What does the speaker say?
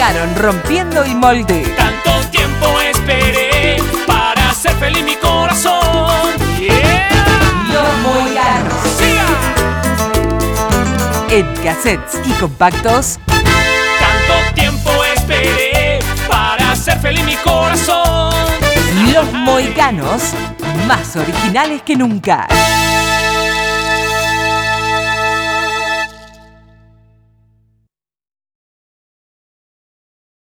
llegaron rompiendo el molde. Tanto tiempo esperé para hacer feliz mi corazón. Yeah. Los Mohicanos. ¡Siga! En cassettes y compactos. Tanto tiempo esperé para hacer feliz mi corazón. Los Mohicanos, más originales que nunca.